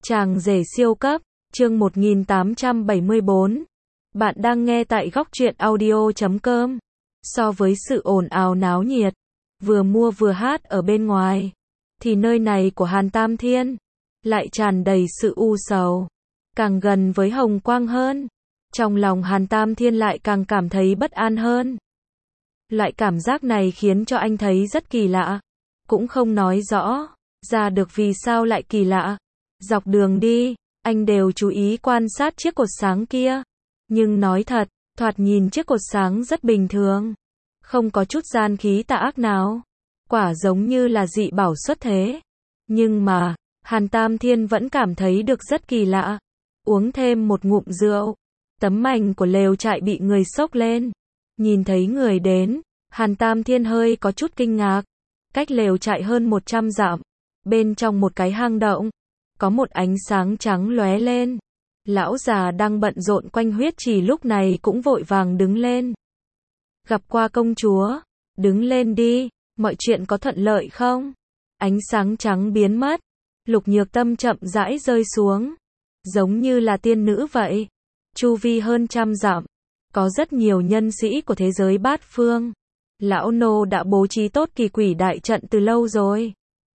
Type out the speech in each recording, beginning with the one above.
Chàng rể siêu cấp, chương 1874. Bạn đang nghe tại góc truyện audio.com. So với sự ồn ào náo nhiệt, vừa mua vừa hát ở bên ngoài, thì nơi này của Hàn Tam Thiên lại tràn đầy sự u sầu, càng gần với hồng quang hơn. Trong lòng Hàn Tam Thiên lại càng cảm thấy bất an hơn. Loại cảm giác này khiến cho anh thấy rất kỳ lạ, cũng không nói rõ ra được vì sao lại kỳ lạ. Dọc đường đi, anh đều chú ý quan sát chiếc cột sáng kia. Nhưng nói thật, thoạt nhìn chiếc cột sáng rất bình thường, không có chút gian khí tà ác nào. Quả giống như là dị bảo xuất thế. Nhưng mà, Hàn Tam Thiên vẫn cảm thấy được rất kỳ lạ. Uống thêm một ngụm rượu, tấm mành của lều trại bị người xốc lên. Nhìn thấy người đến, Hàn Tam Thiên hơi có chút kinh ngạc. Cách lều trại hơn 100 dặm, bên trong một cái hang động, có một ánh sáng trắng lóe lên. Lão già đang bận rộn quanh huyết trì lúc này cũng vội vàng đứng lên. Gặp qua công chúa, đứng lên đi, mọi chuyện có thuận lợi không? Ánh sáng trắng biến mất, Lục Nhược Tâm chậm rãi rơi xuống, giống như là tiên nữ vậy. Chu vi hơn trăm dặm, có rất nhiều nhân sĩ của thế giới bát phương. Lão nô đã bố trí tốt kỳ quỷ đại trận từ lâu rồi.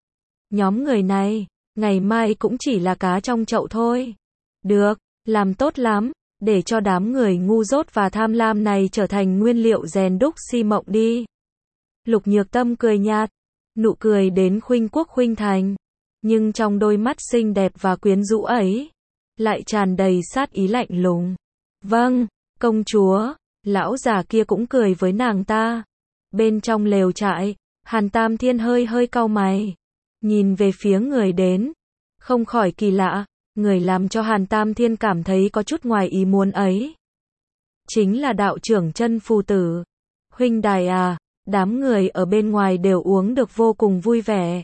Nhóm người này, ngày mai cũng chỉ là cá trong chậu thôi. Được, làm tốt lắm, để cho đám người ngu dốt và tham lam này trở thành nguyên liệu rèn đúc si mộng đi. Lục Nhược Tâm cười nhạt, nụ cười đến khuynh quốc khuynh thành, nhưng trong đôi mắt xinh đẹp và quyến rũ ấy, lại tràn đầy sát ý lạnh lùng. Vâng, công chúa, lão già kia cũng cười với nàng ta. Bên trong lều trại, Hàn Tam Thiên hơi cau mày, nhìn về phía người đến, không khỏi kỳ lạ. Người làm cho Hàn Tam Thiên cảm thấy có chút ngoài ý muốn ấy, chính là đạo trưởng Chân Phù Tử. Huynh đài à, đám người ở bên ngoài đều uống được vô cùng vui vẻ.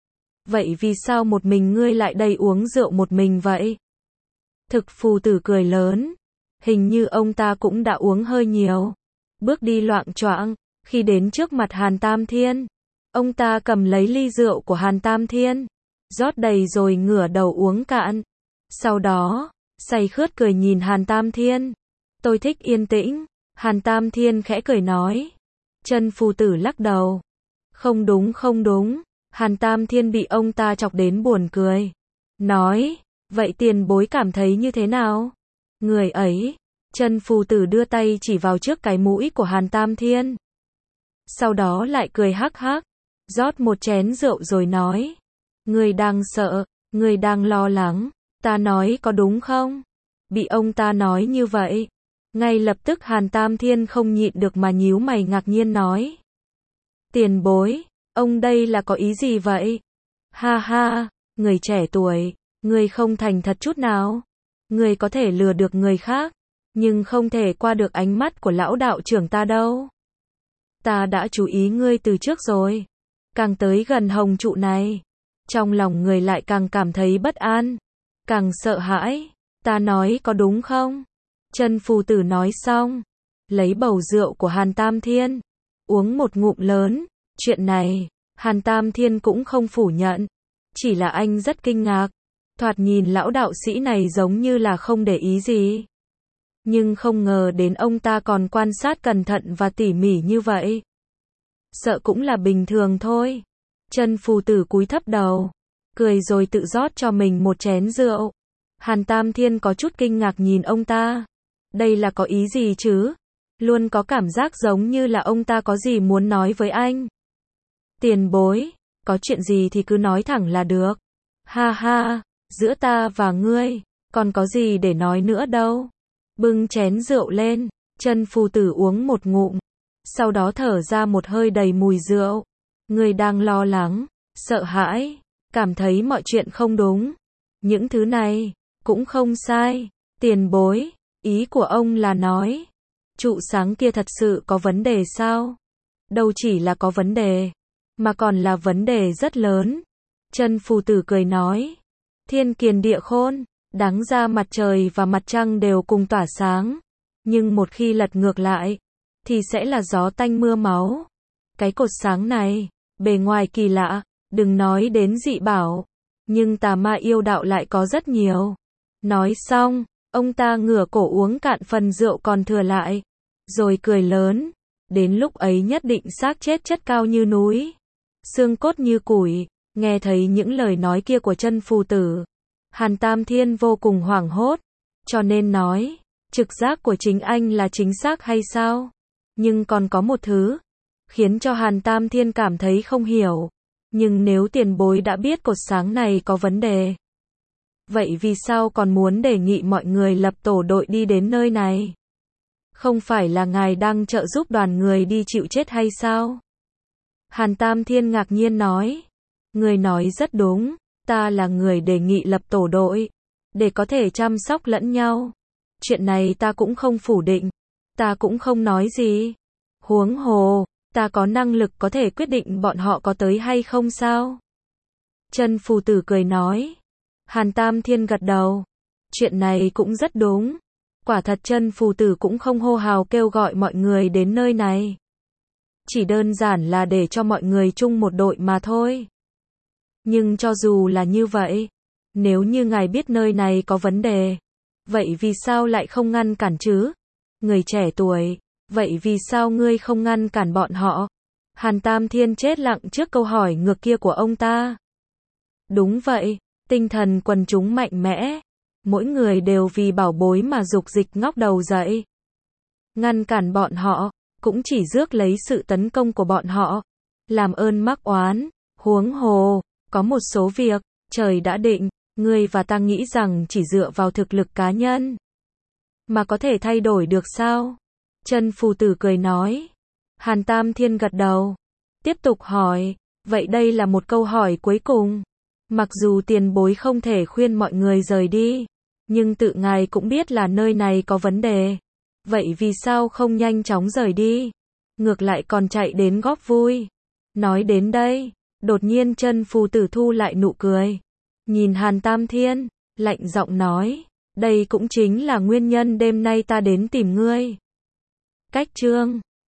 Vậy vì sao một mình ngươi lại đây uống rượu một mình vậy? Thực Phù Tử cười lớn, hình như ông ta cũng đã uống hơi nhiều. Bước đi loạng choạng, khi đến trước mặt Hàn Tam Thiên, ông ta cầm lấy ly rượu của Hàn Tam Thiên, rót đầy rồi ngửa đầu uống cạn. Sau đó, say khướt cười nhìn Hàn Tam Thiên. Tôi thích yên tĩnh. Hàn Tam Thiên khẽ cười nói. Chân Phù Tử lắc đầu. Không đúng không đúng. Hàn Tam Thiên bị ông ta chọc đến buồn cười. Nói, vậy tiền bối cảm thấy như thế nào? Người ấy. Chân Phù Tử đưa tay chỉ vào trước cái mũi của Hàn Tam Thiên. Sau đó lại cười hắc hắc, rót một chén rượu rồi nói. Người đang sợ, người đang lo lắng. Ta nói có đúng không? Bị ông ta nói như vậy, ngay lập tức Hàn Tam Thiên không nhịn được mà nhíu mày ngạc nhiên nói. Tiền bối, ông đây là có ý gì vậy? Ha ha, người trẻ tuổi, người không thành thật chút nào. Người có thể lừa được người khác, nhưng không thể qua được ánh mắt của lão đạo trưởng ta đâu. Ta đã chú ý ngươi từ trước rồi. Càng tới gần hồng trụ này, trong lòng người lại càng cảm thấy bất an, càng sợ hãi. Ta nói có đúng không? Chân Phù Tử nói xong, lấy bầu rượu của Hàn Tam Thiên, uống một ngụm lớn. Chuyện này, Hàn Tam Thiên cũng không phủ nhận, chỉ là anh rất kinh ngạc. Thoạt nhìn lão đạo sĩ này giống như là không để ý gì, nhưng không ngờ đến ông ta còn quan sát cẩn thận và tỉ mỉ như vậy. Sợ cũng là bình thường thôi. Chân Phù Tử cúi thấp đầu, cười rồi tự rót cho mình một chén rượu. Hàn Tam Thiên có chút kinh ngạc nhìn ông ta. Đây là có ý gì chứ? Luôn có cảm giác giống như là ông ta có gì muốn nói với anh. Tiền bối, có chuyện gì thì cứ nói thẳng là được. Ha ha, giữa ta và ngươi, còn có gì để nói nữa đâu. Bưng chén rượu lên, Chân Phù Tử uống một ngụm, sau đó thở ra một hơi đầy mùi rượu. Ngươi đang lo lắng, sợ hãi, cảm thấy mọi chuyện không đúng. Những thứ này, cũng không sai. Tiền bối, ý của ông là nói, trụ sáng kia thật sự có vấn đề sao? Đâu chỉ là có vấn đề, mà còn là vấn đề rất lớn. Chân Phù Tử cười nói, thiên kiền địa khôn, đáng ra mặt trời và mặt trăng đều cùng tỏa sáng. Nhưng một khi lật ngược lại, thì sẽ là gió tanh mưa máu. Cái cột sáng này, bề ngoài kỳ lạ, đừng nói đến dị bảo, nhưng tà ma yêu đạo lại có rất nhiều. Nói xong, ông ta ngửa cổ uống cạn phần rượu còn thừa lại, rồi cười lớn, đến lúc ấy nhất định xác chết chất cao như núi, xương cốt như củi. Nghe thấy những lời nói kia của Chân phù tử, Hàn Tam Thiên vô cùng hoảng hốt, cho nên nói, trực giác của chính anh là chính xác hay sao? Nhưng còn có một thứ, khiến cho Hàn Tam Thiên cảm thấy không hiểu. Nhưng nếu tiền bối đã biết cột sáng này có vấn đề, vậy vì sao còn muốn đề nghị mọi người lập tổ đội đi đến nơi này? Không phải là ngài đang trợ giúp đoàn người đi chịu chết hay sao? Hàn Tam Thiên ngạc nhiên nói, người nói rất đúng, ta là người đề nghị lập tổ đội, để có thể chăm sóc lẫn nhau. Chuyện này ta cũng không phủ định, ta cũng không nói gì. Huống hồ, ta có năng lực có thể quyết định bọn họ có tới hay không sao? Chân phù tử cười nói. Hàn Tam Thiên gật đầu. Chuyện này cũng rất đúng. Quả thật Chân phù tử cũng không hô hào kêu gọi mọi người đến nơi này. Chỉ đơn giản là để cho mọi người chung một đội mà thôi. Nhưng cho dù là như vậy, nếu như ngài biết nơi này có vấn đề, vậy vì sao lại không ngăn cản chứ? Người trẻ tuổi, vậy vì sao ngươi không ngăn cản bọn họ? Hàn Tam Thiên chết lặng trước câu hỏi ngược kia của ông ta. Đúng vậy, tinh thần quần chúng mạnh mẽ, mỗi người đều vì bảo bối mà dục dịch ngóc đầu dậy. Ngăn cản bọn họ, cũng chỉ rước lấy sự tấn công của bọn họ, làm ơn mắc oán. Huống hồ, có một số việc, trời đã định, ngươi và ta nghĩ rằng chỉ dựa vào thực lực cá nhân mà có thể thay đổi được sao? Chân phù tử cười nói. Hàn Tam Thiên gật đầu, tiếp tục hỏi, vậy đây là một câu hỏi cuối cùng. Mặc dù tiền bối không thể khuyên mọi người rời đi, nhưng tự ngài cũng biết là nơi này có vấn đề. Vậy vì sao không nhanh chóng rời đi? Ngược lại còn chạy đến góp vui. Nói đến đây, đột nhiên Chân phù tử thu lại nụ cười. Nhìn Hàn Tam Thiên, lạnh giọng nói, đây cũng chính là nguyên nhân đêm nay ta đến tìm ngươi. Cách chương